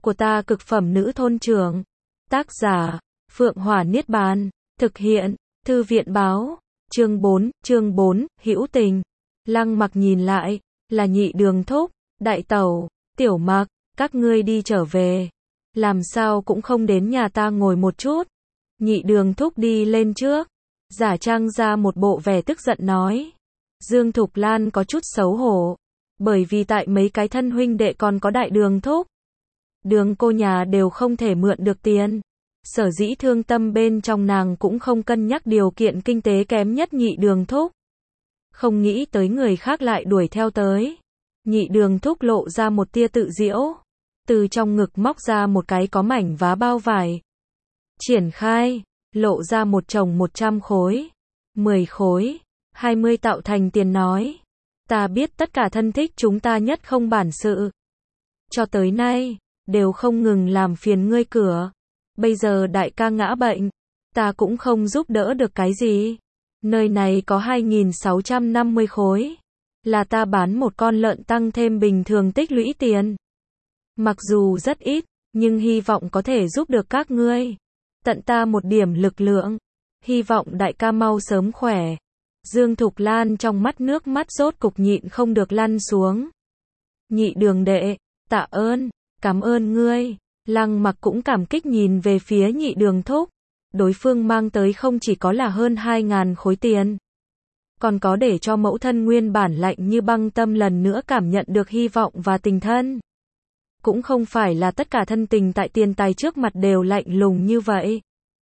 của ta cực phẩm nữ thôn trưởng. Tác giả, Phượng Hỏa Niết Bàn. Thực hiện, Thư viện báo. Chương 4, hữu tình. Lăng Mặc nhìn lại, là Nhị Đường thúc, Đại Tẩu, Tiểu Mặc, các ngươi đi trở về. Làm sao cũng không đến nhà ta ngồi một chút. Nhị Đường thúc đi lên trước, giả trang ra một bộ vẻ tức giận nói. Dương Thục Lan có chút xấu hổ, bởi vì tại mấy cái thân huynh đệ còn có Đại Đường thúc. Đường cô nhà đều không thể mượn được tiền. Sở dĩ thương tâm bên trong nàng cũng không cân nhắc điều kiện kinh tế kém nhất Nhị Đường thúc. Không nghĩ tới người khác lại đuổi theo tới. Nhị Đường thúc lộ ra một tia tự giễu, từ trong ngực móc ra một cái có mảnh vá bao vải. Triển khai, lộ ra một chồng 100 khối, 10 khối, 20 tạo thành tiền nói. Ta biết tất cả thân thích chúng ta nhất không bản sự. Cho tới nay, đều không ngừng làm phiền ngươi cửa. Bây giờ đại ca ngã bệnh, ta cũng không giúp đỡ được cái gì. Nơi này có 2.650 khối. Là ta bán một con lợn tăng thêm bình thường tích lũy tiền. Mặc dù rất ít, nhưng hy vọng có thể giúp được các ngươi. Tận ta một điểm lực lượng. Hy vọng đại ca mau sớm khỏe. Dương Thục Lan trong mắt nước mắt rốt cục nhịn không được lăn xuống. Nhị Đường đệ, tạ ơn, cảm ơn ngươi. Lăng Mặc cũng cảm kích nhìn về phía Nhị Đường thúc. Đối phương mang tới không chỉ có là hơn 2.000 khối tiền, còn có để cho mẫu thân nguyên bản lạnh như băng tâm lần nữa cảm nhận được hy vọng và tình thân. Cũng không phải là tất cả thân tình tại tiền tài trước mặt đều lạnh lùng như vậy.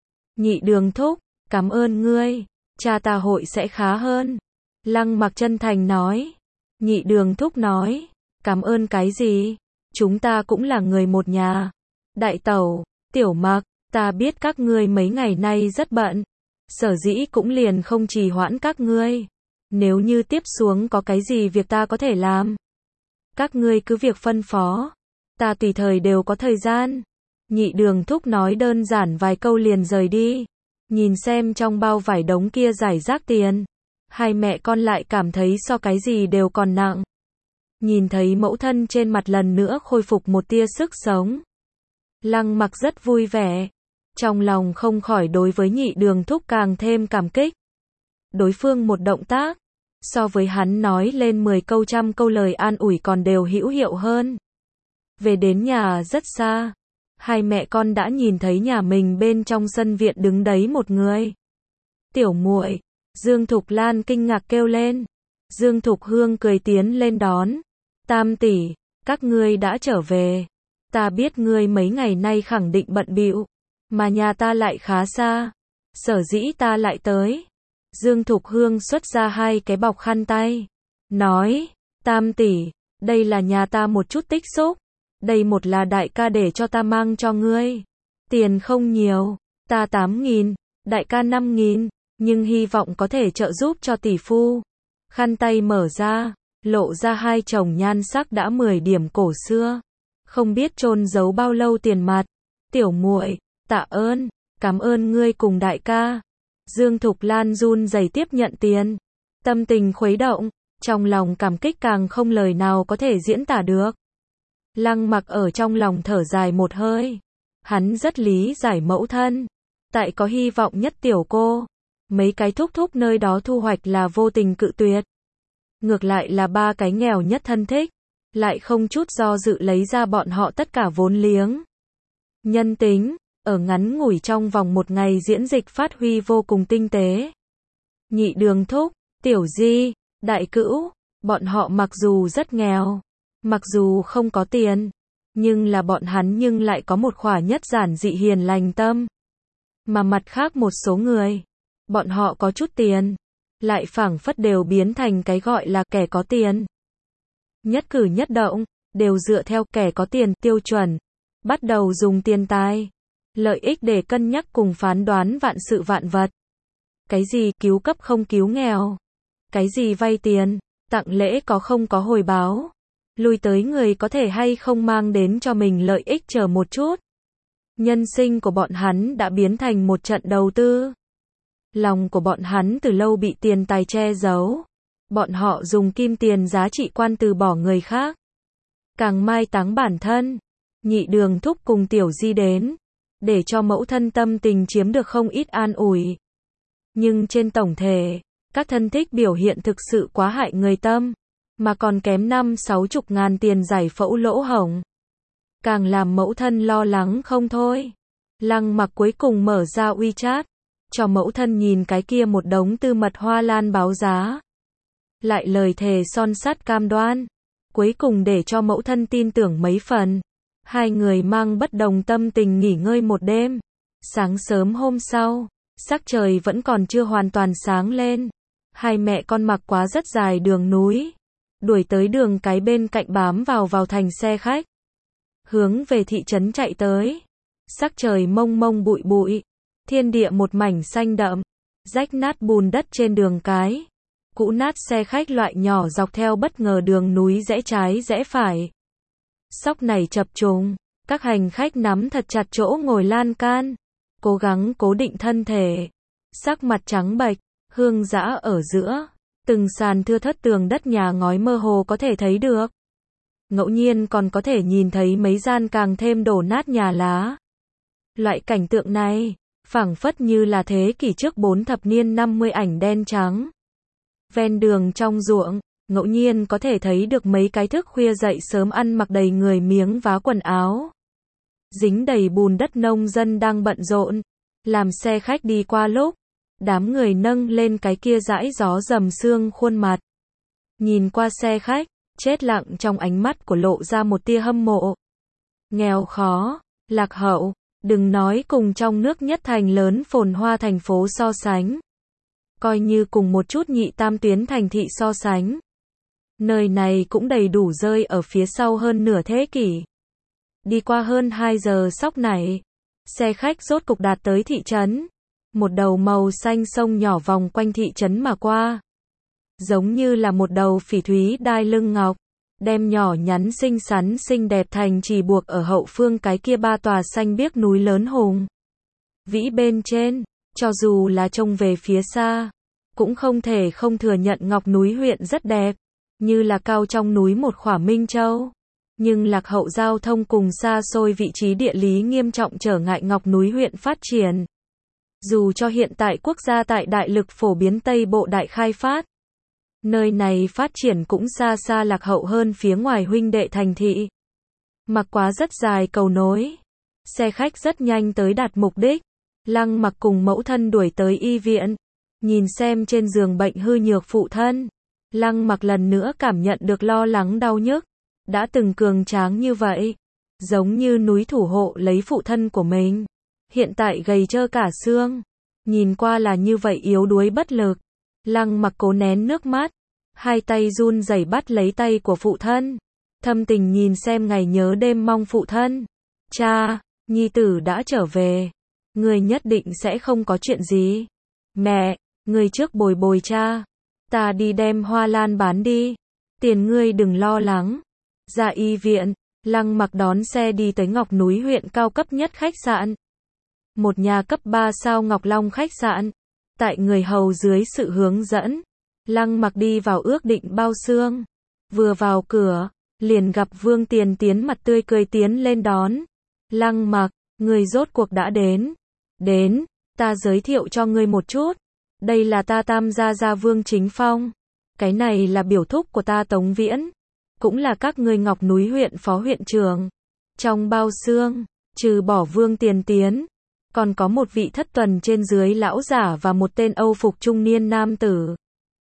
Nhị Đường thúc, cảm ơn ngươi, cha ta hội sẽ khá hơn. Lăng Mặc chân thành nói. Nhị Đường thúc nói, cảm ơn cái gì? Chúng ta cũng là người một nhà. Đại Tẩu, Tiểu Mặc, ta biết các ngươi mấy ngày nay rất bận. Sở dĩ cũng liền không trì hoãn các ngươi. Nếu như tiếp xuống có cái gì việc ta có thể làm, các ngươi cứ việc phân phó. Ta tùy thời đều có thời gian. Nhị Đường thúc nói đơn giản vài câu liền rời đi. Nhìn xem trong bao vải đống kia rải rác tiền. Hai mẹ con lại cảm thấy so cái gì đều còn nặng. Nhìn thấy mẫu thân trên mặt lần nữa khôi phục một tia sức sống. Lăng Mặc rất vui vẻ. Trong lòng không khỏi đối với Nhị Đường thúc càng thêm cảm kích. Đối phương một động tác, so với hắn nói lên 10 câu trăm câu lời an ủi còn đều hữu hiệu hơn. Về đến nhà rất xa, hai mẹ con đã nhìn thấy nhà mình bên trong sân viện đứng đấy một người. Tiểu muội, Dương Thục Lan kinh ngạc kêu lên. Dương Thục Hương cười tiến lên đón. Tam tỷ, các ngươi đã trở về. Ta biết ngươi mấy ngày nay khẳng định bận bịu, mà nhà ta lại khá xa. Sở dĩ ta lại tới. Dương Thục Hương xuất ra 2 cái bọc khăn tay. Nói, Tam tỷ, đây là nhà ta một chút tích xúc. Đây một là đại ca để cho ta mang cho ngươi. Tiền không nhiều, ta 8.000, đại ca 5.000, nhưng hy vọng có thể trợ giúp cho tỷ phu. Khăn tay mở ra, lộ ra 2 chồng nhan sắc đã 10 điểm cổ xưa. Không biết chôn giấu bao lâu tiền mặt. Tiểu muội, tạ ơn, cảm ơn ngươi cùng đại ca. Dương Thục Lan run rẩy tiếp nhận tiền. Tâm tình khuấy động, trong lòng cảm kích càng không lời nào có thể diễn tả được. Lăng Mặc ở trong lòng thở dài một hơi. Hắn rất lý giải mẫu thân. Tại có hy vọng nhất tiểu cô. Mấy cái thúc thúc nơi đó thu hoạch là vô tình cự tuyệt. Ngược lại là 3 cái nghèo nhất thân thích. Lại không chút do dự lấy ra bọn họ tất cả vốn liếng. Nhân tính, ở ngắn ngủi trong vòng 1 ngày diễn dịch phát huy vô cùng tinh tế. Nhị Đường thúc, Tiểu Di, Đại Cữu, bọn họ mặc dù rất nghèo, mặc dù không có tiền, nhưng là bọn hắn nhưng lại có một khỏa nhất giản dị hiền lành tâm. Mà mặt khác một số người, bọn họ có chút tiền, lại phảng phất đều biến thành cái gọi là kẻ có tiền. Nhất cử nhất động, đều dựa theo kẻ có tiền tiêu chuẩn. Bắt đầu dùng tiền tài, lợi ích để cân nhắc cùng phán đoán vạn sự vạn vật. Cái gì cứu cấp không cứu nghèo. Cái gì vay tiền, tặng lễ có không có hồi báo. Lui tới người có thể hay không mang đến cho mình lợi ích chờ một chút. Nhân sinh của bọn hắn đã biến thành một trận đầu tư. Lòng của bọn hắn từ lâu bị tiền tài che giấu. Bọn họ dùng kim tiền giá trị quan từ bỏ người khác. Càng mai táng bản thân. Nhị Đường thúc cùng Tiểu Di đến, để cho mẫu thân tâm tình chiếm được không ít an ủi. Nhưng trên tổng thể, các thân thích biểu hiện thực sự quá hại người tâm, mà còn kém 50-60 ngàn tiền giải phẫu lỗ hổng. Càng làm mẫu thân lo lắng không thôi. Lăng Mặc cuối cùng mở ra WeChat, cho mẫu thân nhìn cái kia một đống tư mật hoa lan báo giá. Lại lời thề son sắt cam đoan, cuối cùng để cho mẫu thân tin tưởng mấy phần. Hai người mang bất đồng tâm tình nghỉ ngơi một đêm. Sáng sớm hôm sau, sắc trời vẫn còn chưa hoàn toàn sáng lên. Hai mẹ con mặc quá rất dài đường núi, đuổi tới đường cái bên cạnh bám vào thành xe khách. Hướng về thị trấn chạy tới. Sắc trời mông mông bụi bụi, thiên địa một mảnh xanh đậm, rách nát bùn đất trên đường cái. Cũ nát xe khách loại nhỏ dọc theo bất ngờ đường núi rẽ trái rẽ phải. Sóc này chập trùng, các hành khách nắm thật chặt chỗ ngồi lan can, cố gắng cố định thân thể. Sắc mặt trắng bệch, hương dã ở giữa, từng sàn thưa thớt tường đất nhà ngói mơ hồ có thể thấy được. Ngẫu nhiên còn có thể nhìn thấy mấy gian càng thêm đổ nát nhà lá. Loại cảnh tượng này, phảng phất như là thế kỷ trước 4 thập niên 50 ảnh đen trắng. Ven đường trong ruộng, ngẫu nhiên có thể thấy được mấy cái thức khuya dậy sớm ăn mặc đầy người miếng vá quần áo. Dính đầy bùn đất nông dân đang bận rộn, làm xe khách đi qua lúc, đám người nâng lên cái kia dãi gió dầm sương khuôn mặt. Nhìn qua xe khách, chết lặng trong ánh mắt của lộ ra một tia hâm mộ. Nghèo khó, lạc hậu, đừng nói cùng trong nước nhất thành lớn phồn hoa thành phố so sánh. Coi như cùng một chút nhị tam tuyến thành thị so sánh. Nơi này cũng đầy đủ rơi ở phía sau hơn nửa thế kỷ. Đi qua hơn 2 giờ sóc này, xe khách rốt cục đạt tới thị trấn. Một đầu màu xanh sông nhỏ vòng quanh thị trấn mà qua. Giống như là một đầu phỉ thúy đai lưng ngọc, đem nhỏ nhắn xinh xắn xinh đẹp thành trì buộc ở hậu phương cái kia ba tòa xanh biếc núi lớn hùng vĩ bên trên. Cho dù là trông về phía xa, cũng không thể không thừa nhận Ngọc Núi huyện rất đẹp, như là cao trong núi một khỏa Minh Châu. Nhưng lạc hậu giao thông cùng xa xôi vị trí địa lý nghiêm trọng trở ngại Ngọc Núi huyện phát triển. Dù cho hiện tại quốc gia tại đại lực phổ biến Tây Bộ đại khai phát, nơi này phát triển cũng xa xa lạc hậu hơn phía ngoài huynh đệ thành thị. Mặc quá rất dài cầu nối, xe khách rất nhanh tới đạt mục đích. Lăng Mặc cùng mẫu thân đuổi tới y viện, nhìn xem trên giường bệnh hư nhược phụ thân. Lăng Mặc lần nữa cảm nhận được lo lắng đau nhức. Đã từng cường tráng như vậy, giống như núi thủ hộ lấy phụ thân của mình, hiện tại gầy trơ cả xương, nhìn qua là như vậy yếu đuối bất lực. Lăng Mặc cố nén nước mắt, hai tay run rẩy bắt lấy tay của phụ thân, thâm tình nhìn xem ngày nhớ đêm mong phụ thân. Cha, nhi tử đã trở về, người nhất định sẽ không có chuyện gì. Mẹ, người trước bồi bồi cha, ta đi đem hoa lan bán đi, tiền ngươi đừng lo lắng. Ra y viện, Lăng Mặc đón xe đi tới Ngọc Núi huyện cao cấp nhất khách sạn. Một nhà cấp 3 sao Ngọc Long khách sạn. Tại người hầu dưới sự hướng dẫn, Lăng Mặc đi vào ước định bao xương. Vừa vào cửa, liền gặp Vương Tiền Tiến mặt tươi cười tiến lên đón. Lăng Mặc, người rốt cuộc đã đến. Đến, ta giới thiệu cho ngươi một chút. Đây là ta tam gia gia Vương Chính Phong. Cái này là biểu thúc của ta Tống Viễn. Cũng là các ngươi Ngọc Núi huyện phó huyện trưởng. Trong bao xương, trừ bỏ Vương Tiền Tiến, còn có một vị thất tuần trên dưới lão giả và một tên Âu phục trung niên nam tử.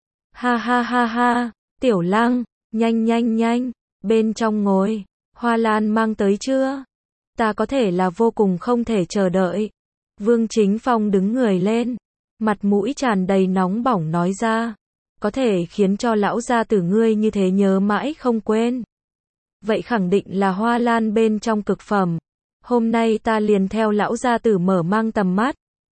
Ha ha ha ha, Tiểu Lăng, nhanh nhanh nhanh, bên trong ngồi, hoa lan mang tới chưa? Ta có thể là vô cùng không thể chờ đợi. Vương Chính Phong đứng người lên, mặt mũi tràn đầy nóng bỏng nói ra. Có thể khiến cho lão gia tử ngươi như thế nhớ mãi không quên. Vậy khẳng định là hoa lan bên trong cực phẩm. Hôm nay ta liền theo lão gia tử mở mang tầm mắt.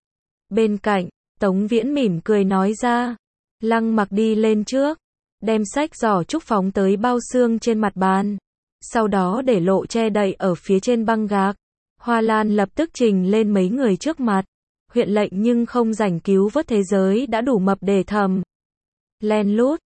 Bên cạnh, Tống Viễn mỉm cười nói ra. Lăng Mặc đi lên trước, đem sách giỏ trúc phóng tới bao xương trên mặt bàn. Sau đó để lộ che đậy ở phía trên băng gạc. Hoa lan lập tức trình lên mấy người trước mặt. Huyện lệnh nhưng không rảnh cứu vớt thế giới đã đủ mập để thầm. Len lút,